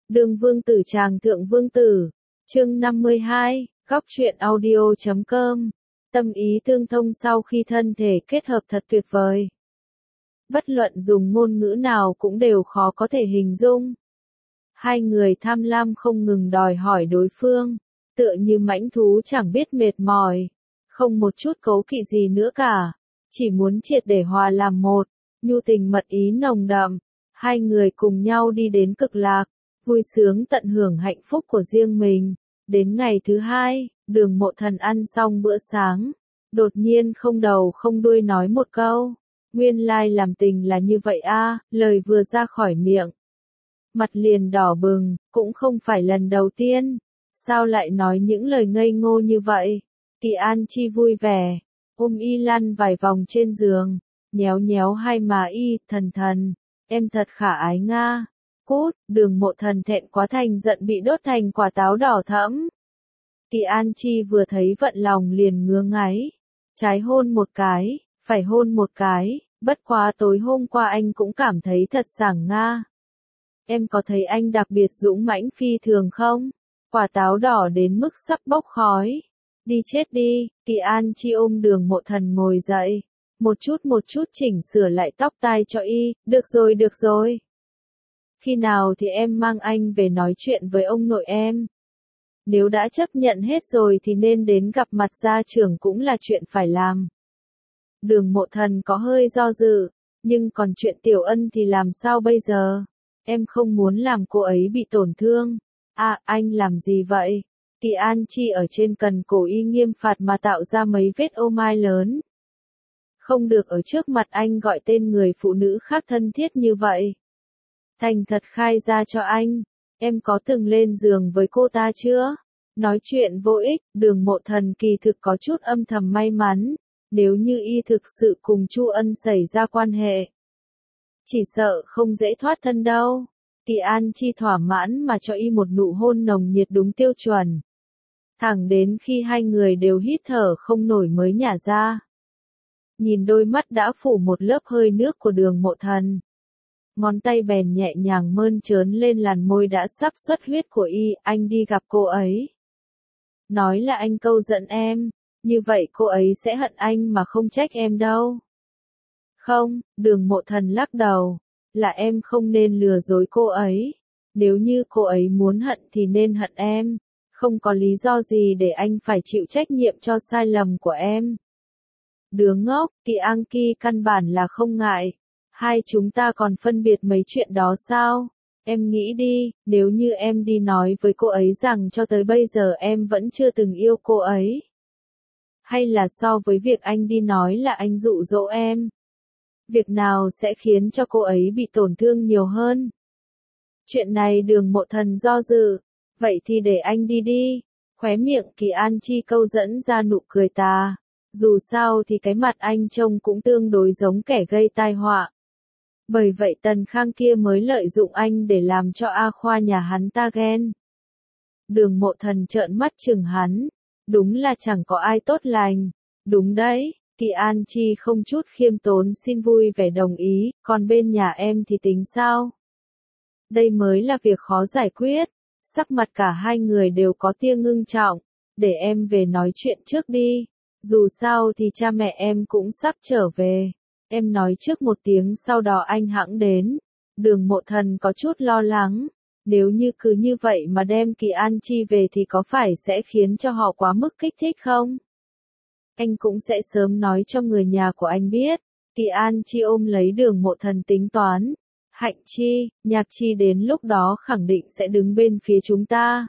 Đường vương tử tràng thượng vương tử. Chương 52, góc truyện audio.com. Tâm ý tương thông sau khi thân thể kết hợp thật tuyệt vời. Bất luận dùng ngôn ngữ nào cũng đều khó có thể hình dung. Hai người tham lam không ngừng đòi hỏi đối phương, tựa như mãnh thú chẳng biết mệt mỏi, không một chút cấu kỵ gì nữa cả, chỉ muốn triệt để hòa làm một, nhu tình mật ý nồng đậm. Hai người cùng nhau đi đến cực lạc, vui sướng tận hưởng hạnh phúc của riêng mình. Đến ngày thứ hai, Đường Mộ Thần ăn xong bữa sáng, đột nhiên không đầu không đuôi nói một câu, nguyên lai làm tình là như vậy a. Lời vừa ra khỏi miệng, mặt liền đỏ bừng, cũng không phải lần đầu tiên, sao lại nói những lời ngây ngô như vậy. Kỳ An Chi vui vẻ, ôm y lăn vài vòng trên giường, nhéo nhéo hai má y, thần thần, em thật khả ái nga. Cút. Đường Mộ Thần thẹn quá thành giận bị đốt thành quả táo đỏ thẫm. Kỳ An Chi vừa thấy vận lòng liền ngứa ngáy, trái hôn một cái, phải hôn một cái, bất quá tối hôm qua anh cũng cảm thấy thật sảng nga. Em có thấy anh đặc biệt dũng mãnh phi thường không? Quả táo đỏ đến mức sắp bốc khói. Đi chết đi. Kỳ An Chi ôm Đường Mộ Thần ngồi dậy, một chút chỉnh sửa lại tóc tai cho y. Được rồi được rồi. Khi nào thì em mang anh về nói chuyện với ông nội em. Nếu đã chấp nhận hết rồi thì nên đến gặp mặt gia trưởng cũng là chuyện phải làm. Đường Mộ Thần có hơi do dự, nhưng còn chuyện Tiểu Ân thì làm sao bây giờ? Em không muốn làm cô ấy bị tổn thương. À, anh làm gì vậy? Kỳ An Chi ở trên cần cổ y nghiêm phạt mà tạo ra mấy vết ô mai lớn. Không được ở trước mặt anh gọi tên người phụ nữ khác thân thiết như vậy. Thành thật khai ra cho anh, em có từng lên giường với cô ta chưa? Nói chuyện vô ích. Đường Mộ Thần kỳ thực có chút âm thầm may mắn, nếu như y thực sự cùng Chu Ân xảy ra quan hệ, chỉ sợ không dễ thoát thân đâu. Kỳ An Chi thỏa mãn mà cho y một nụ hôn nồng nhiệt đúng tiêu chuẩn. Thẳng đến khi hai người đều hít thở không nổi mới nhả ra. Nhìn đôi mắt đã phủ một lớp hơi nước của Đường Mộ Thần, ngón tay bèn nhẹ nhàng mơn trớn lên làn môi đã sắp xuất huyết của y. Anh đi gặp cô ấy. Nói là anh câu giận em, như vậy cô ấy sẽ hận anh mà không trách em đâu. Không. Đường Mộ Thần lắc đầu, là em không nên lừa dối cô ấy. Nếu như cô ấy muốn hận thì nên hận em, không có lý do gì để anh phải chịu trách nhiệm cho sai lầm của em. Đứa ngốc. Kỳ An Ki căn bản là không ngại. Hai chúng ta còn phân biệt mấy chuyện đó sao? Em nghĩ đi, nếu như em đi nói với cô ấy rằng cho tới bây giờ em vẫn chưa từng yêu cô ấy. Hay là so với việc anh đi nói là anh dụ dỗ em, việc nào sẽ khiến cho cô ấy bị tổn thương nhiều hơn? Chuyện này Đường Mộ Thần do dự. Vậy thì để anh đi đi. Khóe miệng Kỳ An Chi câu dẫn ra nụ cười tà. Dù sao thì cái mặt anh trông cũng tương đối giống kẻ gây tai họa. Bởi vậy Tần Khang kia mới lợi dụng anh để làm cho A Khoa nhà hắn ta ghen. Đường Mộ Thần trợn mắt chừng hắn. Đúng là chẳng có ai tốt lành. Đúng đấy. Kỳ An Chi không chút khiêm tốn xin vui vẻ đồng ý. Còn bên nhà em thì tính sao? Đây mới là việc khó giải quyết. Sắc mặt cả hai người đều có tia ngưng trọng. Để em về nói chuyện trước đi. Dù sao thì cha mẹ em cũng sắp trở về. Em nói trước một tiếng sau đó anh hẵng đến. Đường Mộ Thần có chút lo lắng. Nếu như cứ như vậy mà đem Kỳ An Chi về thì có phải sẽ khiến cho họ quá mức kích thích không? Anh cũng sẽ sớm nói cho người nhà của anh biết. Kỳ An Chi ôm lấy Đường Mộ Thần tính toán. Hạnh Chi, Nhạc Chi đến lúc đó khẳng định sẽ đứng bên phía chúng ta.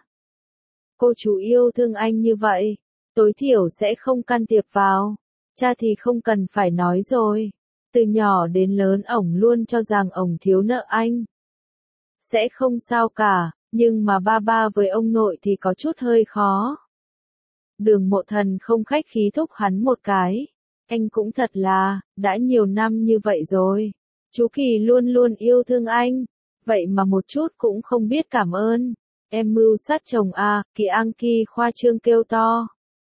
Cô chú yêu thương anh như vậy, tối thiểu sẽ không can thiệp vào. Cha thì không cần phải nói rồi. Từ nhỏ đến lớn ổng luôn cho rằng ổng thiếu nợ anh. Sẽ không sao cả, nhưng mà ba với ông nội thì có chút hơi khó. Đường Mộ Thần không khách khí thúc hắn một cái. Anh cũng thật là, đã nhiều năm như vậy rồi. Chú Kỳ luôn luôn yêu thương anh. Vậy mà một chút cũng không biết cảm ơn. Em mưu sát chồng à. Kỳ An Ki khoa trương kêu to.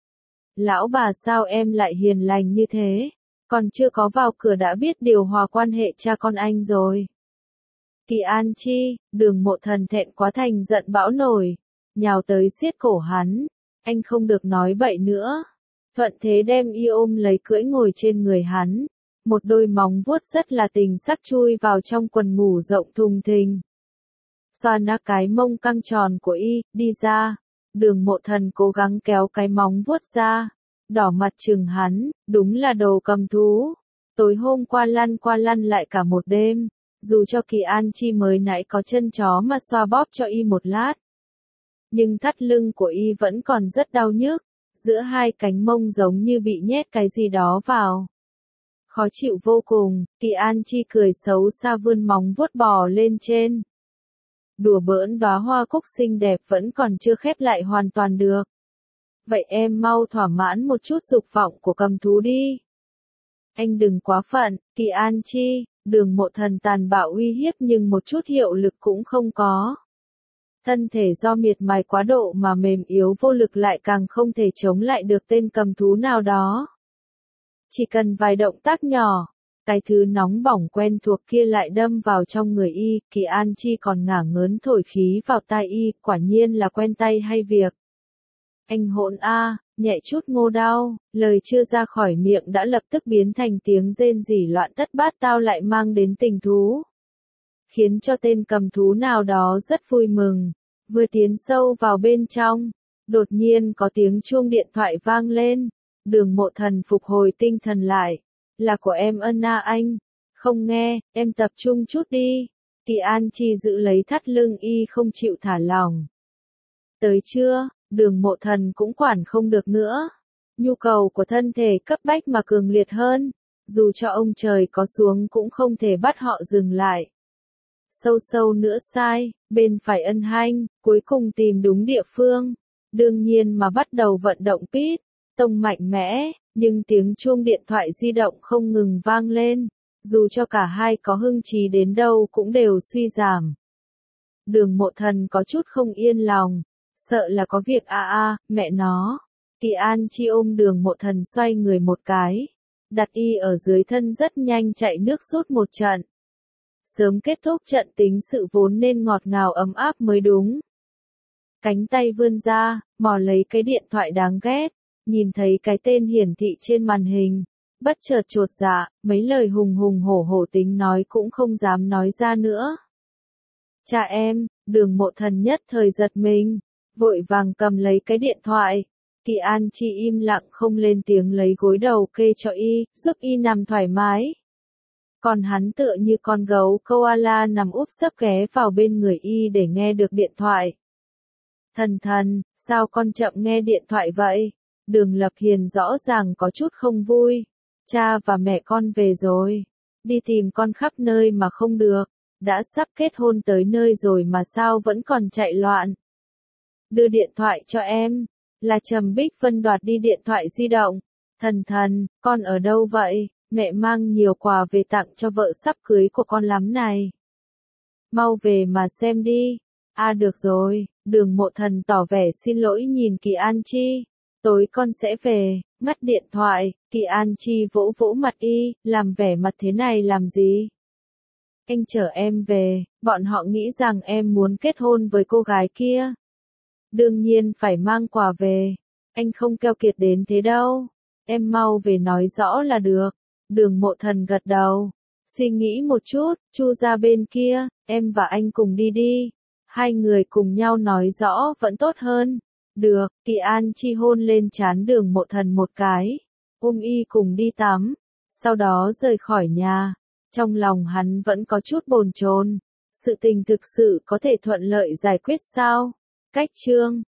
Lão bà sao em lại hiền lành như thế? Còn chưa có vào cửa đã biết điều hòa quan hệ cha con anh rồi. Kỳ An Chi, Đường Mộ Thần thẹn quá thành giận bão nổi, nhào tới siết cổ hắn, anh không được nói bậy nữa. Thuận thế đem y ôm lấy cưỡi ngồi trên người hắn, một đôi móng vuốt rất là tình sắc chui vào trong quần ngủ rộng thùng thình. Xoa nát cái mông căng tròn của y, đi ra. Đường Mộ Thần cố gắng kéo cái móng vuốt ra, đỏ mặt chừng hắn, đúng là đồ cầm thú. Tối hôm qua lăn lại cả một đêm, dù cho Kỳ An Chi mới nãy có chân chó mà xoa bóp cho y một lát. Nhưng thắt lưng của y vẫn còn rất đau nhức, giữa hai cánh mông giống như bị nhét cái gì đó vào. Khó chịu vô cùng, Kỳ An Chi cười xấu xa vươn móng vuốt bò lên trên. Đùa bỡn đóa hoa cúc xinh đẹp vẫn còn chưa khép lại hoàn toàn được. Vậy em mau thỏa mãn một chút dục vọng của cầm thú đi. Anh đừng quá phận, Kỳ An Chi, Đường Mộ Thần tàn bạo uy hiếp nhưng một chút hiệu lực cũng không có. Thân thể do miệt mài quá độ mà mềm yếu vô lực lại càng không thể chống lại được tên cầm thú nào đó. Chỉ cần vài động tác nhỏ, cái thứ nóng bỏng quen thuộc kia lại đâm vào trong người y, Kỳ An Chi còn ngả ngớn thổi khí vào tai y, quả nhiên là quen tay hay việc. Anh hỗn a, nhẹ chút ngô đau, lời chưa ra khỏi miệng đã lập tức biến thành tiếng rên rỉ loạn thất bát tao lại mang đến tình thú. Khiến cho tên cầm thú nào đó rất vui mừng, vừa tiến sâu vào bên trong, đột nhiên có tiếng chuông điện thoại vang lên, Đường Mộ Thần phục hồi tinh thần lại, là của em Anna anh, không nghe, em tập trung chút đi, Kỳ An Chi giữ lấy thắt lưng y không chịu thả lỏng. Tới chưa? Đường Mộ Thần cũng quản không được nữa. Nhu cầu của thân thể cấp bách mà cường liệt hơn, dù cho ông trời có xuống cũng không thể bắt họ dừng lại. Sâu sâu nữa sai, bên phải ân hanh, cuối cùng tìm đúng địa phương. Đương nhiên mà bắt đầu vận động pít, tông mạnh mẽ, nhưng tiếng chuông điện thoại di động không ngừng vang lên, dù cho cả hai có hưng trí đến đâu cũng đều suy giảm. Đường Mộ Thần có chút không yên lòng, sợ là có việc mẹ nó. Kỳ An Chi ôm Đường Mộ Thần xoay người một cái, đặt y ở dưới thân rất nhanh chạy nước rút một trận. Sớm kết thúc trận tính sự vốn nên ngọt ngào ấm áp mới đúng. Cánh tay vươn ra, mò lấy cái điện thoại đáng ghét, nhìn thấy cái tên hiển thị trên màn hình, bất chợt chột dạ, mấy lời hùng hùng hổ hổ tính nói cũng không dám nói ra nữa. Cha em, Đường Mộ Thần nhất thời giật mình, vội vàng cầm lấy cái điện thoại. Kỳ An Chi im lặng không lên tiếng lấy gối đầu kê cho y, giúp y nằm thoải mái. Còn hắn tựa như con gấu koala nằm úp sấp ghé vào bên người y để nghe được điện thoại. Thần, sao con chậm nghe điện thoại vậy? Đường Lập Hiền rõ ràng có chút không vui. Cha và mẹ con về rồi. Đi tìm con khắp nơi mà không được. Đã sắp kết hôn tới nơi rồi mà sao vẫn còn chạy loạn. Đưa điện thoại cho em. Là Trầm Bích Vân đoạt đi điện thoại di động. Thần, con ở đâu vậy? Mẹ mang nhiều quà về tặng cho vợ sắp cưới của con lắm này. Mau về mà xem đi. Được rồi, Đường Mộ Thần tỏ vẻ xin lỗi nhìn Kỳ An Chi. Tối con sẽ về, ngắt điện thoại, Kỳ An Chi vỗ vỗ mặt y, làm vẻ mặt thế này làm gì? Anh chở em về, bọn họ nghĩ rằng em muốn kết hôn với cô gái kia. Đương nhiên phải mang quà về, anh không keo kiệt đến thế đâu. Em mau về nói rõ là được. Đường Mộ Thần gật đầu, suy nghĩ một chút, chu ra bên kia, em và anh cùng đi đi. Hai người cùng nhau nói rõ vẫn tốt hơn. Được, Kỳ An Chi hôn lên trán Đường Mộ Thần một cái, ôm y cùng đi tắm, sau đó rời khỏi nhà. Trong lòng hắn vẫn có chút bồn chồn, sự tình thực sự có thể thuận lợi giải quyết sao? Cách chương